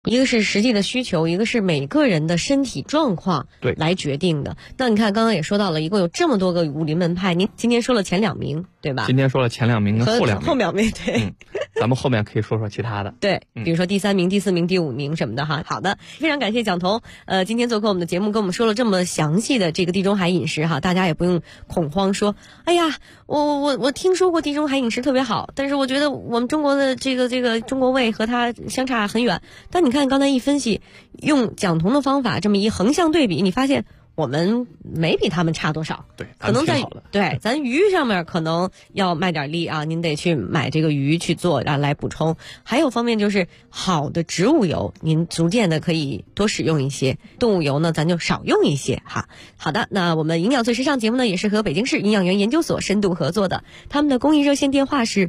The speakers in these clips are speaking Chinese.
一个是实际的需求，一个是每个人的身体状况来决定的。那你看刚刚也说到了，一共有这么多个武林门派，您今天说了前2名对吧？ 今天说了前2名跟后2名， 后2名对。 咱们后面可以说说其他的。 对，比如说第3名、第4名、第5名什么的哈。好的，非常感谢蒋彤，今天做客我们的节目，跟我们说了这么详细的这个地中海饮食哈，大家也不用恐慌说，哎呀，我听说过地中海饮食特别好，但是我觉得我们中国的这个中国胃和它相差很远。但你看刚才一分析，用蒋彤的方法这么一横向对比，你发现我们没比他们差多少。 对， 可能在咱鱼上面可能要卖点力啊，您得去买这个鱼去做来补充。还有方面就是好的植物油，您逐渐的可以多使用一些，动物油呢咱就少用一些哈。好的，那我们营养最时尚节目呢也是和北京市营养员研究所深度合作的，他们的公益热线电话是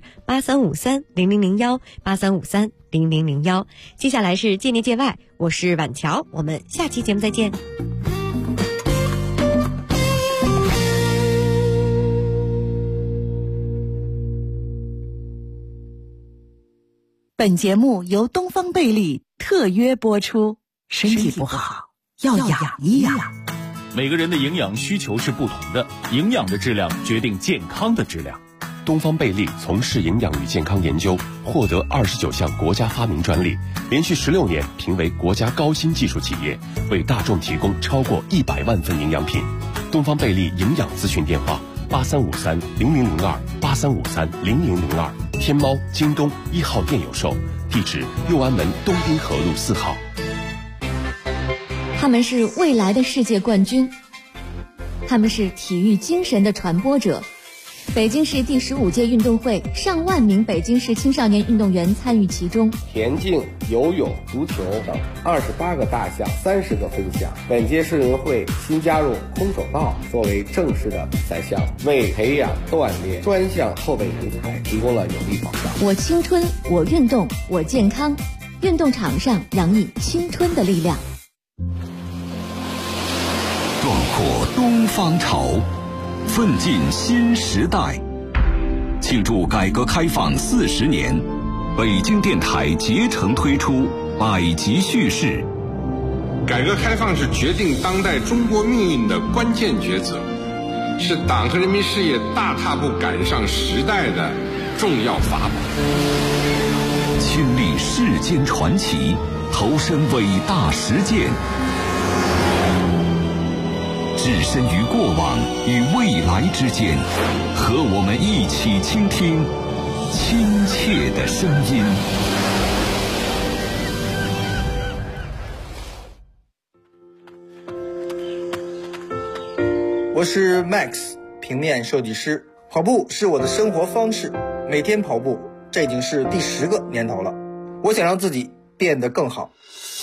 8353000183530001。接下来是界内界外，我是婉乔，我们下期节目再见。 本节目由东方贝利特约播出，身体不好要养一养。 每个人的营养需求是不同的，营养的质量决定健康的质量。 东方贝利从事营养与健康研究，获得29项国家发明专利，连续16年评为国家高新技术企业，为大众提供超过100万份营养品。东方贝利营养咨询电话8353000283530002，天猫、京东1号店有售，地址右安门东滨河路4号。 他们是未来的世界冠军，他们是体育精神的传播者。北京市第15届运动会，上万名北京市青少年运动员参与其中。 田径、游泳、足球等28个大项，30个分项。本届世运会新加入空手道作为正式的比赛项，为培养锻炼专项后备人才提供了有力保障。 我青春，我运动，我健康。运动场上洋溢青春的力量。 壮阔东方潮，奋进新时代。庆祝改革开放40年，北京电台竭诚推出百集叙事。 改革开放是决定当代中国命运的关键抉择，是党和人民事业大踏步赶上时代的重要法宝。 亲历世间传奇，投身伟大实践，置身于过往与未来之间，和我们一起倾听亲切的声音。 我是 Max， 平面设计师。跑步是我的生活方式，每天跑步，这已经是第10个年头了。我想让自己变得更好。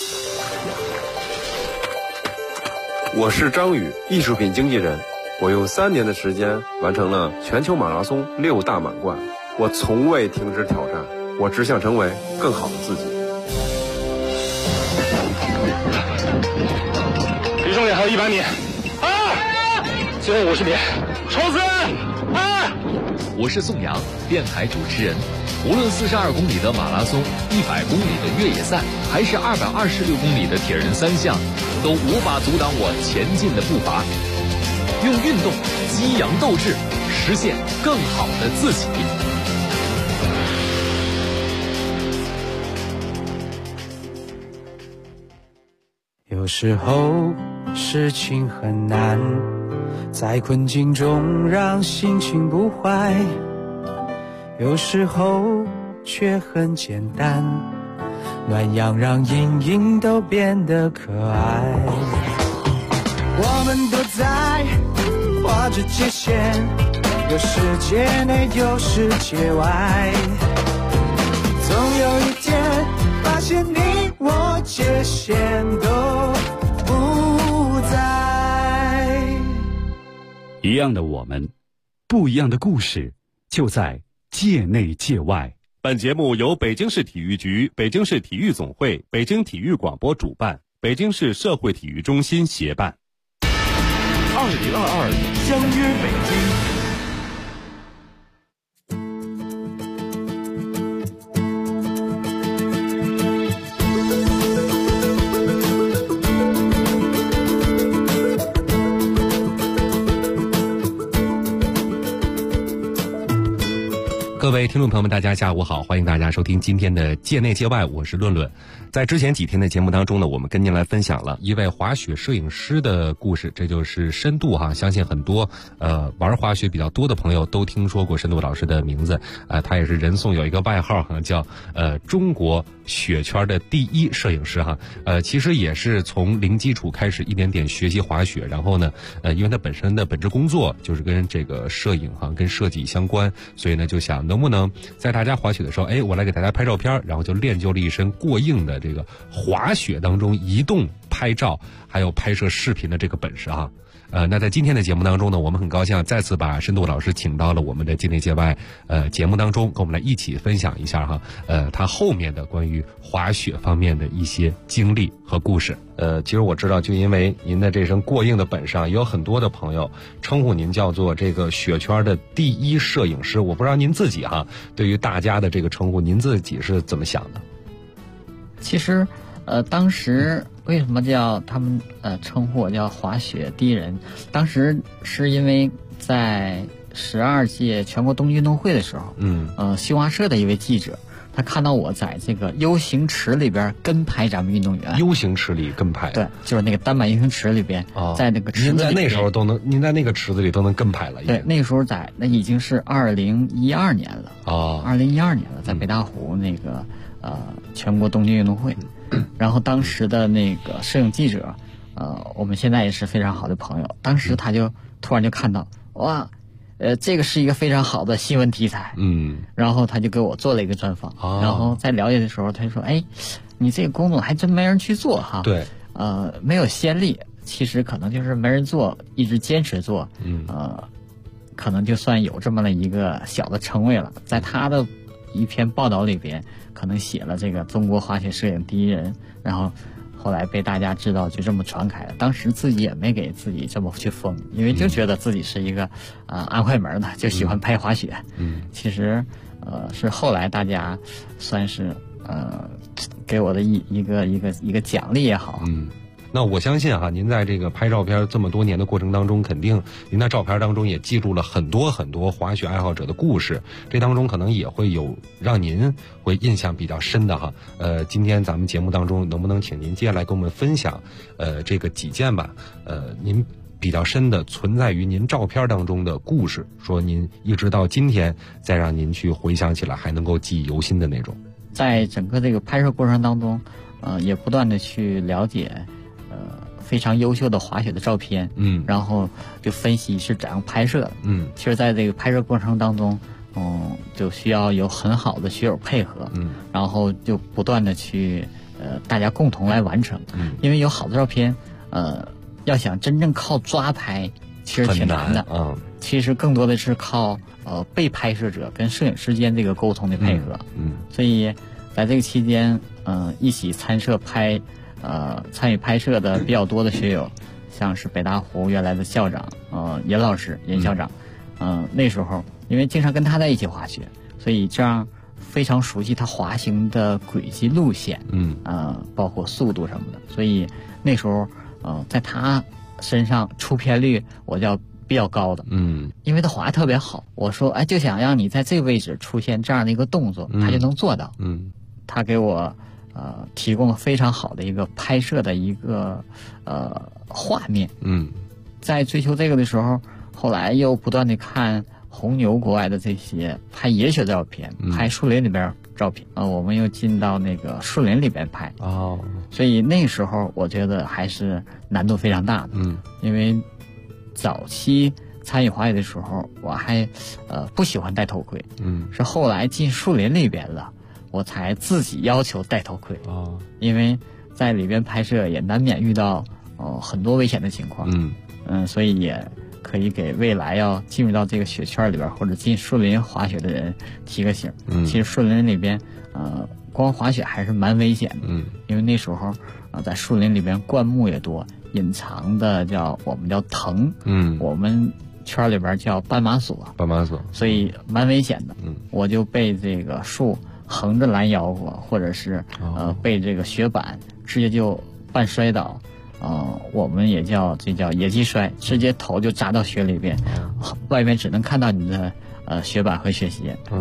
我是张宇，艺术品经纪人。我用3年的时间完成了全球马拉松6大满贯。我从未停止挑战，我只想成为更好的自己。 离终点还有100米，最后50米，冲刺我是宋阳，电台主持人。无论42公里的马拉松、100公里的越野赛，还是226公里的铁人3项，都无法阻挡我前进的步伐。用运动激扬斗志，实现更好的自己。 有时候事情很难，在困境中让心情不坏，有时候却很简单，暖阳让阴影都变得可爱。我们都在画着界限，有世界内有世界外，总有一天发现你我界限都不在。 一样的我们，不一样的故事，就在界内界外。 本节目由北京市体育局、北京市体育总会、北京体育广播主办，北京市社会体育中心协办。 2022相约北京。 各位听众朋友们，大家下午好，欢迎大家收听今天的界内界外，我是论论。在之前几天的节目当中呢，我们跟您来分享了一位滑雪摄影师的故事，这就是深度哈。相信很多玩滑雪比较多的朋友都听说过深度老师的名字，他也是人送有一个外号哈，叫中国雪圈的第一摄影师哈。其实也是从零基础开始一点点学习滑雪，然后呢因为他本身的本职工作就是跟这个摄影哈跟设计相关，所以呢就想能不能在大家滑雪的时候，我来给大家拍照片，然后就练就了一身过硬的这个滑雪当中移动拍照还有拍摄视频的这个本事哈。那在今天的节目当中呢，我们很高兴再次把深度老师请到了我们的界内界外节目当中，跟我们来一起分享一下哈他后面的关于滑雪方面的一些经历和故事。其实我知道，就因为您的这身过硬的本事，也有很多的朋友称呼您叫做这个雪圈的第一摄影师。我不知道您自己哈，对于大家的这个称呼，您自己是怎么想的？ 其实当时为什么叫他们称呼我叫滑雪第一人？当时是因为在12届全国冬季运动会的时候，新华社的一位记者，他看到我在这个 U 型池里边跟拍咱们运动员。 U 型池里跟拍？ 对，就是那个单板 U 型池里边，在那个池子里边。您在那时候您在那个池子里都能跟拍了？ 对，那个时候那已经是2012年了。2012年了，在北大湖那个全国冬季运动会。然后当时的那个摄影记者，我们现在也是非常好的朋友。当时他就突然就看到，哇，这个是一个非常好的新闻题材。然后他就给我做了一个专访。然后在了解的时候，他就说，你这个工作还真没人去做哈。 对。 没有先例，其实可能就是没人做，一直坚持做。可能就算有这么了一个小的称谓了。在他的一篇报道里边，可能写了这个中国滑雪摄影第一人，然后后来被大家知道，就这么传开了。当时自己也没给自己这么去封，因为就觉得自己是一个安徽门的，就喜欢拍滑雪。其实是后来大家算是给我的一个奖励也好。 那我相信哈，您在这个拍照片这么多年的过程当中，肯定您在照片当中也记录了很多很多滑雪爱好者的故事，这当中可能也会有让您会印象比较深的哈。今天咱们节目当中能不能请您接下来跟我们分享这个几件吧您比较深的存在于您照片当中的故事，说您一直到今天再让您去回想起来还能够记忆犹新的那种。 在整个这个拍摄过程当中也不断的去了解非常优秀的滑雪的照片，然后就分析是怎样拍摄的。其实在这个拍摄过程当中，就需要有很好的学友配合，然后就不断的去大家共同来完成。因为有好的照片，要想真正靠抓拍，其实挺难的。其实更多的是靠被拍摄者跟摄影师间这个沟通的配合。所以在这个期间，一起参与拍摄的比较多的学友，像是北大湖原来的校长严老师严校长，那时候因为经常跟他在一起滑雪，所以这样非常熟悉他滑行的轨迹路线，包括速度什么的，所以那时候在他身上出片率我叫比较高的，因为他滑得特别好。我说就想让你在这个位置出现这样的一个动作，他就能做到。他给我提供了非常好的一个拍摄的一个画面。在追求这个的时候，后来又不断的看红牛国外的这些拍野雪的照片，拍树林里边照片，我们又进到那个树林里边拍。所以那时候我觉得还是难度非常大的。因为早期参与滑雪的时候，我还不喜欢戴头盔。是后来进树林里边了，我才自己要求戴头盔。因为在里边拍摄也难免遇到很多危险的情况。所以也可以给未来要进入到这个雪圈里边或者进树林滑雪的人提个醒。其实树林里边光滑雪还是蛮危险的。因为那时候在树林里边灌木也多，隐藏的我们叫藤，我们圈里边叫斑马索，所以蛮危险的。我就被这个树横着拦腰过，或者是被这个雪板直接就半摔倒。我们也叫野鸡摔，直接头就扎到雪里边，外面只能看到你的雪板和雪鞋。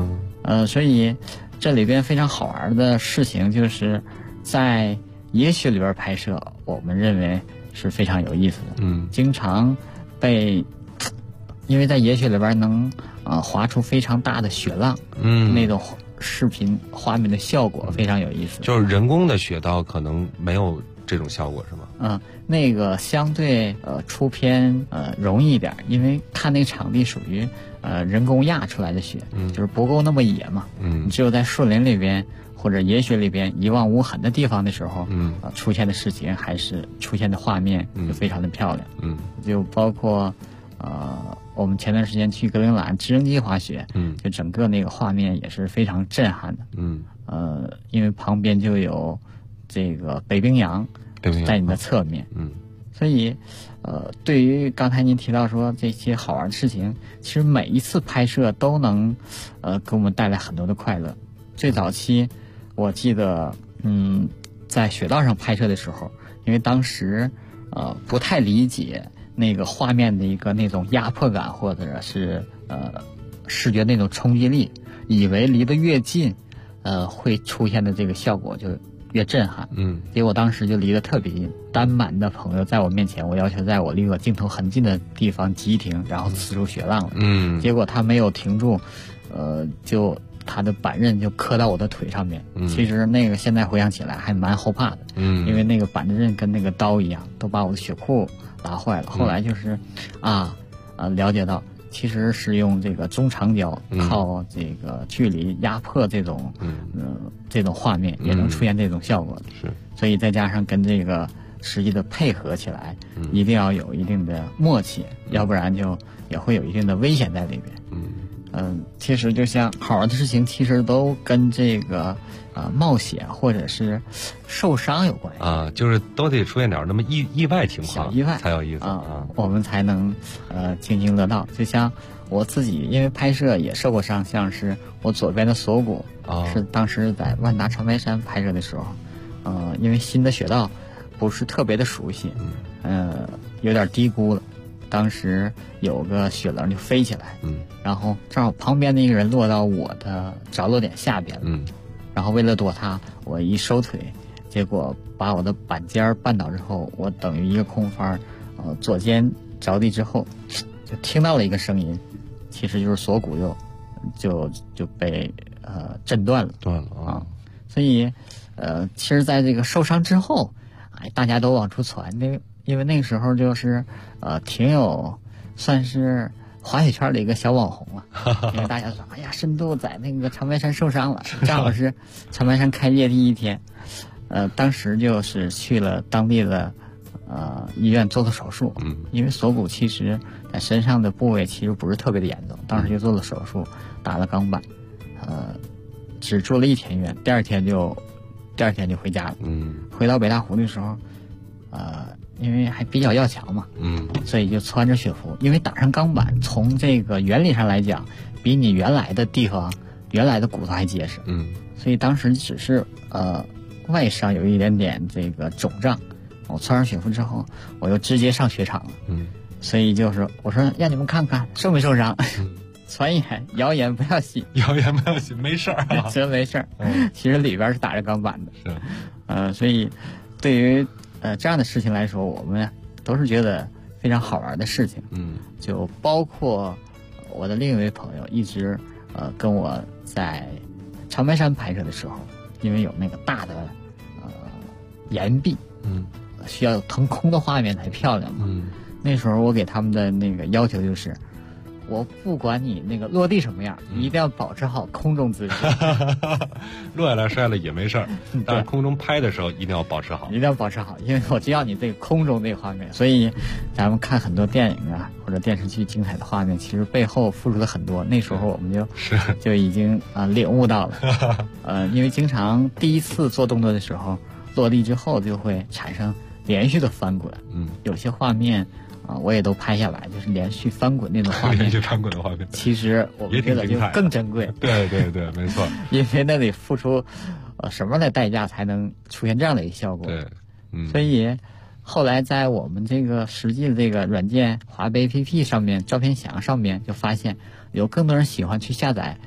所以这里边非常好玩的事情就是在野雪里边拍摄，我们认为是非常有意思的。经常因为在野雪里边能划出非常大的雪浪，那种视频画面的效果非常有意思。 就是人工的雪道可能没有这种效果是吗？ 那个相对出片容易一点，因为看那个场地属于人工压出来的雪，就是不够那么野嘛。你只有在树林里边或者野雪里边一望无痕的地方的时候，出现的事情还是出现的画面就非常的漂亮。就包括我们前段时间去格陵兰直升机滑雪，就整个那个画面也是非常震撼的。因为旁边就有这个北冰洋在你的侧面，所以对于刚才您提到说这些好玩的事情，其实每一次拍摄都能给我们带来很多的快乐。最早期我记得在雪道上拍摄的时候，因为当时不太理解那个画面的一个那种压迫感，或者是视觉那种冲击力，以为离得越近会出现的这个效果就越震撼。结果当时就离得特别近，单板的朋友在我面前，我要求在我离我镜头很近的地方急停，然后呲出雪浪了。结果他没有停住，就他的板刃就磕到我的腿上面。其实那个现在回想起来还蛮后怕的，因为那个板刃跟那个刀一样，都把我的血裤拉坏了。后来就是了解到其实是用这个中长焦靠这个距离压迫这种这种画面也能出现这种效果。所以再加上跟这个实际的配合起来，一定要有一定的默契，要不然就也会有一定的危险在里边。其实就像好玩的事情，其实都跟这个冒险或者是受伤有关系就是都得出现点那么意外情况， 小意外才有意思我们才能津津乐道。就像我自己因为拍摄也受过伤，像是我左边的锁骨是当时在万达长白山拍摄的时候，因为新的雪道不是特别的熟悉，有点低估了。当时有个雪棱就飞起来，然后正好旁边的一个人落到我的着落点下边了，然后为了躲他，我一收腿，结果把我的板尖绊倒之后，我等于一个空翻，左肩着地之后，就听到了一个声音，其实就是锁骨就被震断了，所以其实在这个受伤之后，大家都往出传因为那个时候就是挺有算是滑雪圈的一个小网红因为大家说哎呀深度在那个长白山受伤了，正好是长白山开业第一天，当时就是去了当地的医院做了手术，因为锁骨其实在身上的部位其实不是特别的严重，当时就做了手术，打了钢板，只住了1天院，第二天就回家了。回到北大湖的时候，因为还比较要强嘛，所以就穿着雪服，因为打上钢板，从这个原理上来讲，比你原来的地方、原来的骨头还结实，所以当时只是外伤有一点点这个肿胀，我穿上雪服之后，我又直接上雪场了，所以就是我说让你们看看受没受伤，传言谣言不要信， 没事儿， 真没事儿，其实里边是打着钢板的，所以对于这样的事情来说，我们都是觉得非常好玩的事情。就包括我的另一位朋友一直跟我在长白山拍摄的时候，因为有那个大的岩壁，需要有腾空的画面才漂亮嘛。那时候我给他们的那个要求就是，我不管你那个落地什么样，你一定要保持好空中姿势。 落下来摔了也没事儿，但是空中拍的时候一定要保持好， 一定要保持好，因为我知道你这个空中这个画面，所以咱们看很多电影或者电视剧精彩的画面，其实背后付出了很多。那时候我们就已经领悟到了，因为经常第一次做动作的时候，落地之后就会产生连续的翻滚，有些画面。我也都拍下来，就是连续翻滚那种画面。 连续翻滚的画面， 其实我们觉得就更珍贵。 对对对，没错。 因为那得付出什么样的代价才能出现这样的一个效果？ 对， 所以后来在我们这个实际的这个软件滑背 APP 上面，照片墙上面就发现有更多人喜欢去下载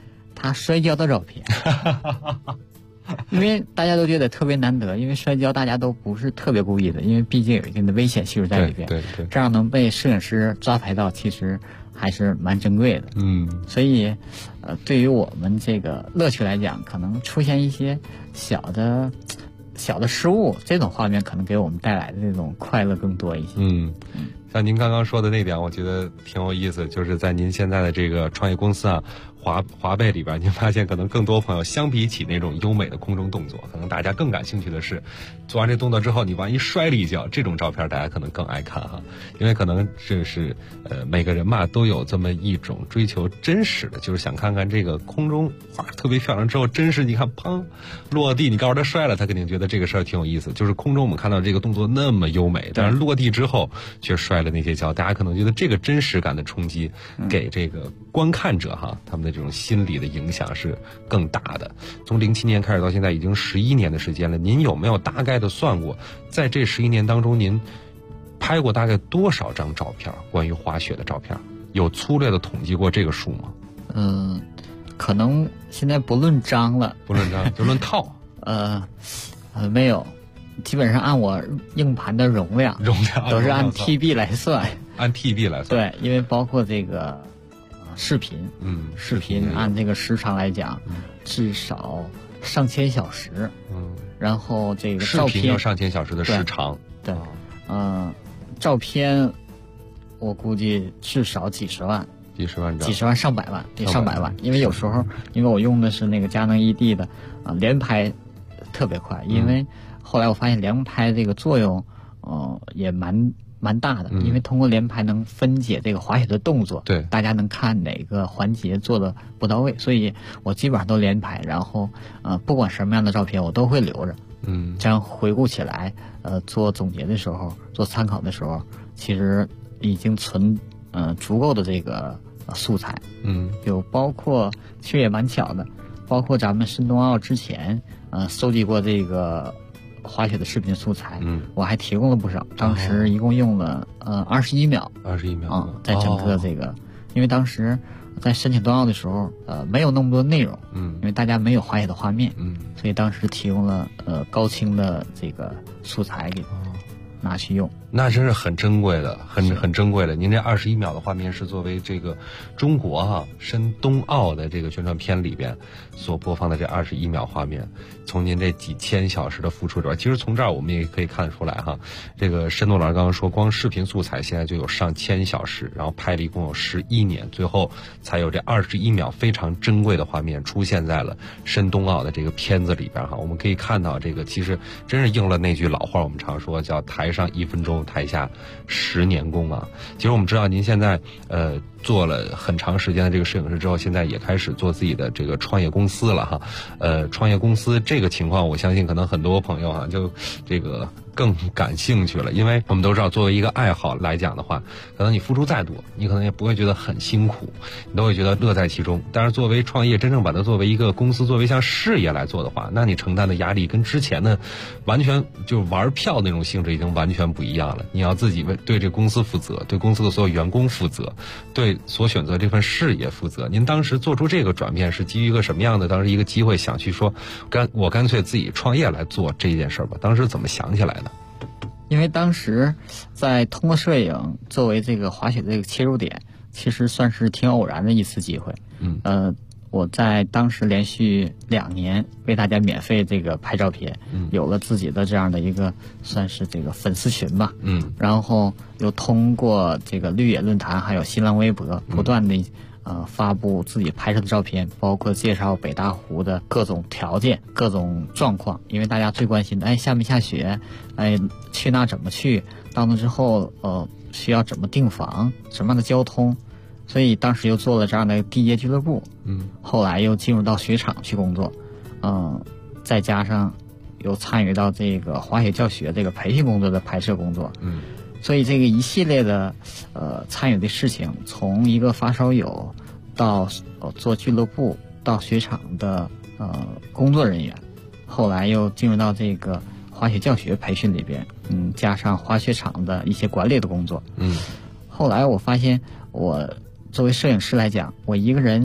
他摔跤的照片。因为大家都觉得特别难得，因为摔跤大家都不是特别故意的，因为毕竟有一定的危险系数在里边。 对， 这样能被摄影师抓拍到，其实还是蛮珍贵的。所以，对于我们这个乐趣来讲，可能出现一些小的失误，这种画面可能给我们带来的这种快乐更多一些。 像您刚刚说的那点，我觉得挺有意思，就是在您现在的这个创业公司啊，华贝里边，您发现可能更多朋友相比起那种优美的空中动作，可能大家更感兴趣的是，做完这动作之后，你万一摔了一跤，这种照片大家可能更爱看哈，因为可能这是每个人嘛都有这么一种追求真实的，就是想看看这个空中画特别漂亮之后，真实你看砰落地，你告诉他摔了，他肯定觉得这个事儿挺有意思。就是空中我们看到这个动作那么优美，但是落地之后却摔了那些跤，大家可能觉得这个真实感的冲击给这个观看者哈，他们的这种心理的影响是更大的。从07年开始到现在已经11年的时间了，您有没有大概的算过，在这11年当中您拍过大概多少张照片，关于滑雪的照片？有粗略的统计过这个数吗？ 可能现在不论张了， 不论张就论套。 没有，基本上按我硬盘的容量都是按 TB 来算， 按 TB 来算。 对，因为包括这个视频，视频按这个时长来讲，至少上千小时。然后这个照片视频要上千小时的时长。 对，照片我估计至少几十万张，上百万，对，上百万。因为有时候，因为我用的是那个佳能 ED 的连拍特别快，因为后来我发现连拍这个作用也蛮大的，因为通过连拍能分解这个滑雪的动作， 对， 大家能看哪个环节做的不到位，所以我基本上都连拍，然后不管什么样的照片我都会留着，这样回顾起来，做总结的时候，做参考的时候，其实已经存足够的这个素材，有包括其实也蛮巧的，包括咱们申冬奥之前搜集过这个滑雪的视频素材，我还提供了不少，当时一共用了21秒在整个这个，因为当时在申请冬奥的时候没有那么多内容，因为大家没有滑雪的画面，所以当时提供了高清的这个素材给拿去用。 那真是很珍贵的，很珍贵的。您这21秒的画面是作为这个中国申冬奥的这个宣传片里边所播放的这21秒画面，从您这几千小时的付出里边，其实从这儿我们也可以看得出来哈，这个申冬老师刚刚说，光视频素材现在就有上千小时，然后拍了一共有11年，最后才有这21秒非常珍贵的画面出现在了申冬奥的这个片子里边哈。我们可以看到这个其实真是应了那句老话，我们常说叫台上1分钟，台下10年功啊。其实我们知道您现在做了很长时间的这个摄影师之后，现在也开始做自己的这个创业公司了哈。创业公司这个情况，我相信可能很多朋友就这个更感兴趣了，因为我们都知道，作为一个爱好来讲的话，可能你付出再多，你可能也不会觉得很辛苦，你都会觉得乐在其中。但是作为创业，真正把它作为一个公司，作为像事业来做的话，那你承担的压力跟之前的完全就玩票那种性质已经完全不一样了。你要自己对这公司负责，对公司的所有员工负责，对所选择这份事业负责。您当时做出这个转变是基于一个什么样的当时一个机会，想去说我干脆自己创业来做这件事吧？当时怎么想起来的？ 因为当时在通过摄影作为这个滑雪的这个切入点，其实算是挺偶然的一次机会。我在当时连续2年为大家免费这个拍照片，有了自己的这样的一个算是这个粉丝群吧。然后又通过这个绿野论坛还有新浪微博不断的发布自己拍摄的照片，包括介绍北大湖的各种条件、各种状况。因为大家最关心的，下没下雪，去那怎么去，到那之后需要怎么订房，什么样的交通。所以当时又做了这样的地接俱乐部，后来又进入到雪场去工作，再加上又参与到这个滑雪教学这个培训工作的拍摄工作，所以这个一系列的参与的事情，从一个发烧友到做俱乐部，到雪场的工作人员，后来又进入到这个滑雪教学培训里边，加上滑雪场的一些管理的工作，后来我发现我作为摄影师来讲，我一个人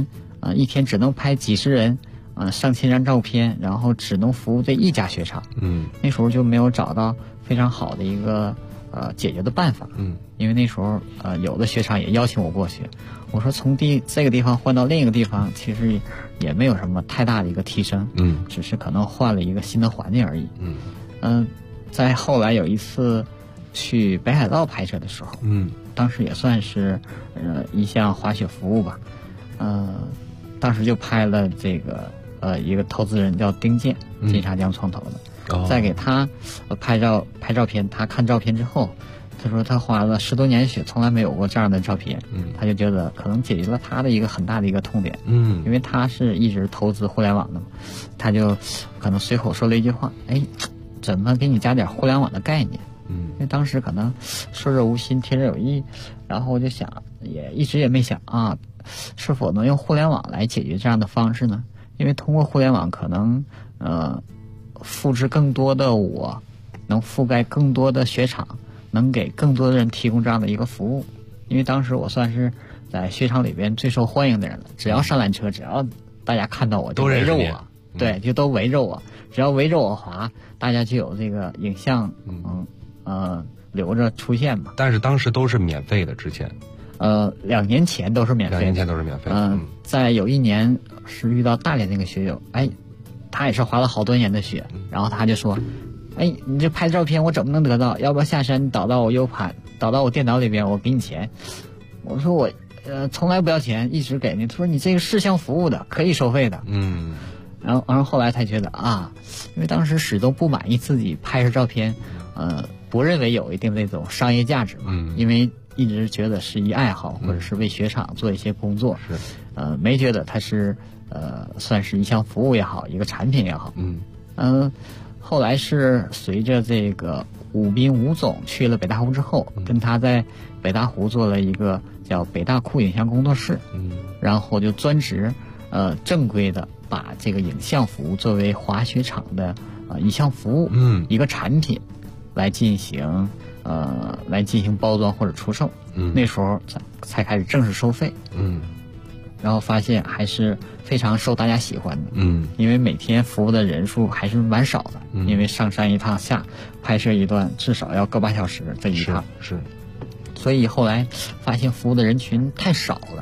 一天只能拍几十人，上千张照片，然后只能服务这一家雪场。那时候就没有找到非常好的一个解决的办法。因为那时候有的雪场也邀请我过去，我说从这个地方换到另一个地方，其实也没有什么太大的一个提升，只是可能换了一个新的环境而已。在后来有一次去北海道拍摄的时候，当时也算是一项滑雪服务吧，当时就拍了这个一个投资人叫丁健，金沙江创投的，再给他拍照片，他看照片之后，他说他滑了10多年雪，从来没有过这样的照片，他就觉得可能解决了他的一个很大的一个痛点，因为他是一直投资互联网的嘛，他就可能随口说了一句话，怎么给你加点互联网的概念？因为当时可能说者无心，听者有意，然后我就想，也一直也没想是否能用互联网来解决这样的方式呢？因为通过互联网，可能复制更多的我，能覆盖更多的雪场，能给更多的人提供这样的一个服务。因为当时我算是在雪场里边最受欢迎的人了，只要上缆车，只要大家看到我就围着我，对，就都围着我，只要围着我滑，大家就有这个影像留着出现嘛。 但是当时都是免费的，之前 2年前都是免费的。2 年前都是免费的。 在有一年是遇到大连那个学友，他也是滑了好多年的雪，然后他就说，你这拍照片我怎么能得到？要不要下山你导到我 U 盘，导到我电脑里边，我给你钱。我说我从来不要钱，一直给你。他说你这个是项服务的，可以收费的。然后后来才觉得因为当时始终不满意自己拍摄照片，不认为有一定的那种商业价值嘛，因为一直觉得是一爱好，或者是为雪场做一些工作，没觉得它是算是一项服务也好，一个产品也好。后来是随着这个武斌吴总去了北大湖之后，跟他在北大湖做了一个叫北大库影像工作室，然后就专职正规的把这个影像服务作为滑雪场的一项服务，一个产品来进行包装或者出售。那时候才开始正式收费。然后发现还是非常受大家喜欢的。因为每天服务的人数还是蛮少的，因为上山一趟下拍摄一段至少要个8小时这一趟。 是。 所以后来发现服务的人群太少了。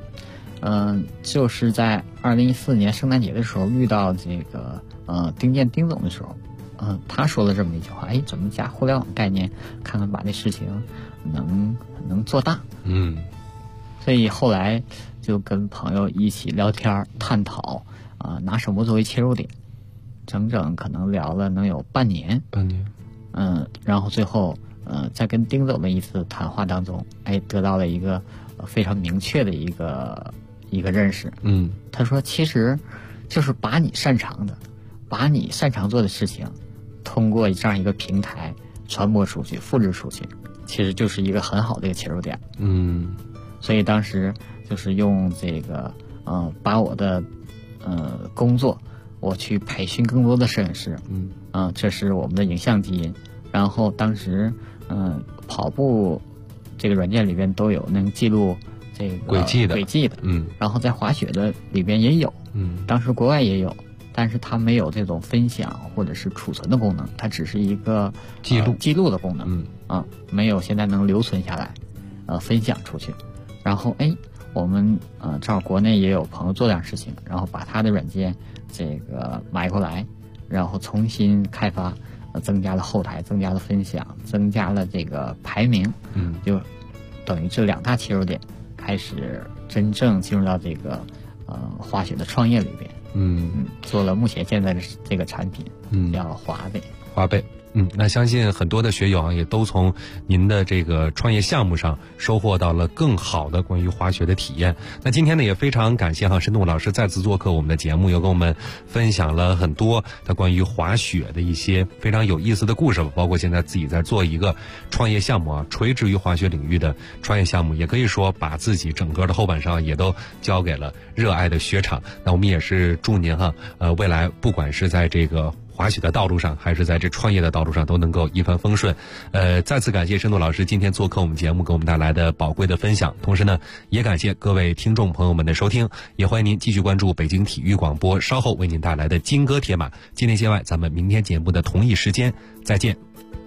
就是在2014年圣诞节的时候遇到这个丁健丁总的时候，他说了这么一句话，怎么加互联网概念，看看把这事情能做大。所以后来就跟朋友一起聊天探讨，拿什么作为切入点，整可能聊了能有半年。然后最后在跟丁总的一次谈话当中，得到了一个非常明确的一个认识。他说其实就是把你擅长做的事情，通过这样一个平台传播出去，复制出去，其实就是一个很好的一个切入点。所以当时就是用这个把我的工作，我去培训更多的摄影师。这是我们的影像基因。然后当时跑步这个软件里边都有能记录这个轨迹的。然后在滑雪的里边也有。当时国外也有，但是它没有这种分享或者是储存的功能，它只是一个记录的功能。没有现在能留存下来分享出去。然后我们正好国内也有朋友做这样事情，然后把他的软件这个买过来，然后重新开发，增加了后台，增加了分享，增加了这个排名。就等于这2大切入点，开始真正进入到这个滑雪的创业里边。做了目前现在的这个产品，叫滑贝。 那相信很多的学友也都从您的这个创业项目上收获到了更好的关于滑雪的体验。那今天呢，也非常感谢申栋老师再次做客我们的节目，又跟我们分享了很多他关于滑雪的一些非常有意思的故事，包括现在自己在做一个创业项目垂直于滑雪领域的创业项目，也可以说把自己整个的后半生也都交给了热爱的雪场。那我们也是祝您未来不管是在这个滑雪的道路上，还是在这创业的道路上，都能够一帆风顺。再次感谢申度老师今天做客我们节目，给我们带来的宝贵的分享。同时呢，也感谢各位听众朋友们的收听，也欢迎您继续关注北京体育广播稍后为您带来的金戈铁马。今天节外，咱们明天节目的同一时间再见。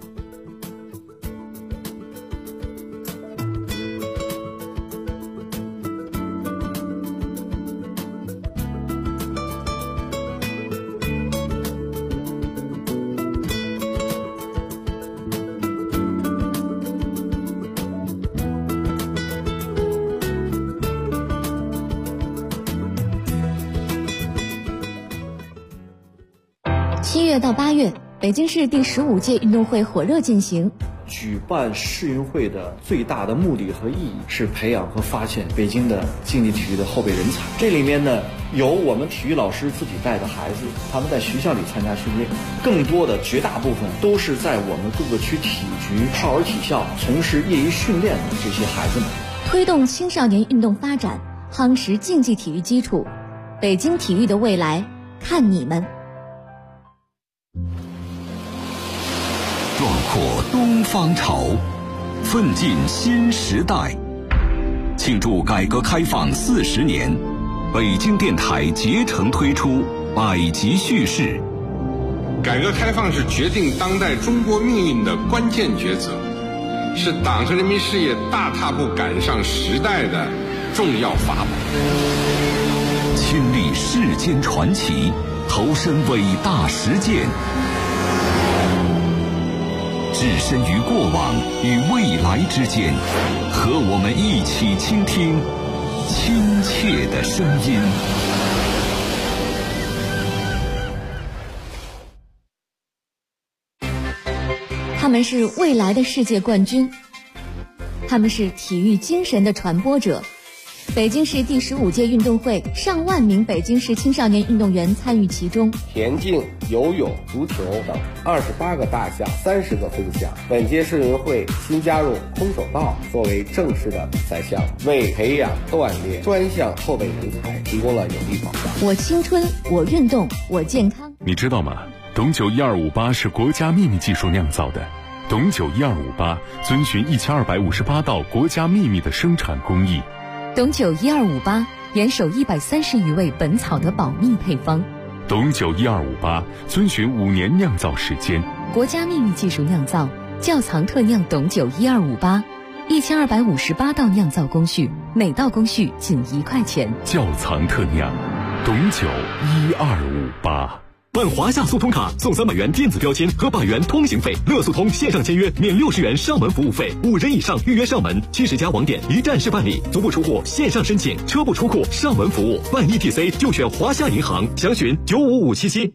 7月到8月，北京市第15届运动会火热进行。 举办世运会的最大的目的和意义是培养和发现北京的竞技体育的后备人才。这里面呢，有我们体育老师自己带的孩子，他们在学校里参加训练，更多的绝大部分都是在我们各个区体局、少儿体校从事业余训练的这些孩子们。 推动青少年运动发展，夯实竞技体育基础，北京体育的未来，看你们！ 壮阔东方潮，奋进新时代。庆祝改革开放40年，北京电台竭诚推出百集叙事。 改革开放是决定当代中国命运的关键抉择，是党和人民事业大踏步赶上时代的重要法宝。 亲历世间传奇，投身伟大实践，置身于过往与未来之间，和我们一起倾听亲切的声音。 他们是未来的世界冠军，他们是体育精神的传播者。北京市第15届运动会，上万名北京市青少年运动员参与其中。 田径、游泳、足球等28个大项，30个分项。本届世运会新加入空手道作为正式的比赛项，为培养锻炼专项后备人才提供了有力保障。 我青春，我运动，我健康。 你知道吗？董酒1258是国家秘密技术酿造的。董酒1258遵循1258道国家秘密的生产工艺。 董酒1258严守130余位本草的保密配方。 董酒1258遵循5年酿造时间， 国家秘密技术酿造，窖藏特酿董酒1258，1258道酿造工序，每道工序仅1块钱。 窖藏特酿，董酒1258。 办华夏速通卡送300元电子标签和100元通行费，乐速通线上签约免60元上门服务费，5人以上预约上门，70家网点一站式办理，足不出户线上申请，车不出库上门服务，办 ETC 就选华夏银行，详询95577。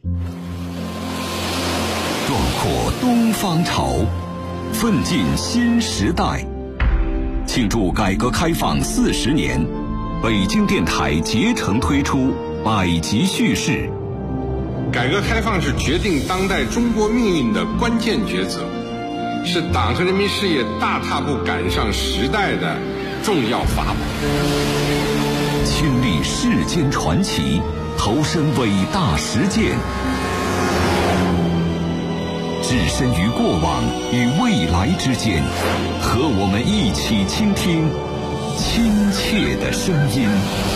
壮阔东方潮，奋进新时代。庆祝改革开放40年，北京电台竭诚推出百集叙事。 改革开放是决定当代中国命运的关键抉择，是党和人民事业大踏步赶上时代的重要法宝。 亲历世间传奇，投身伟大实践，置身于过往与未来之间，和我们一起倾听亲切的声音。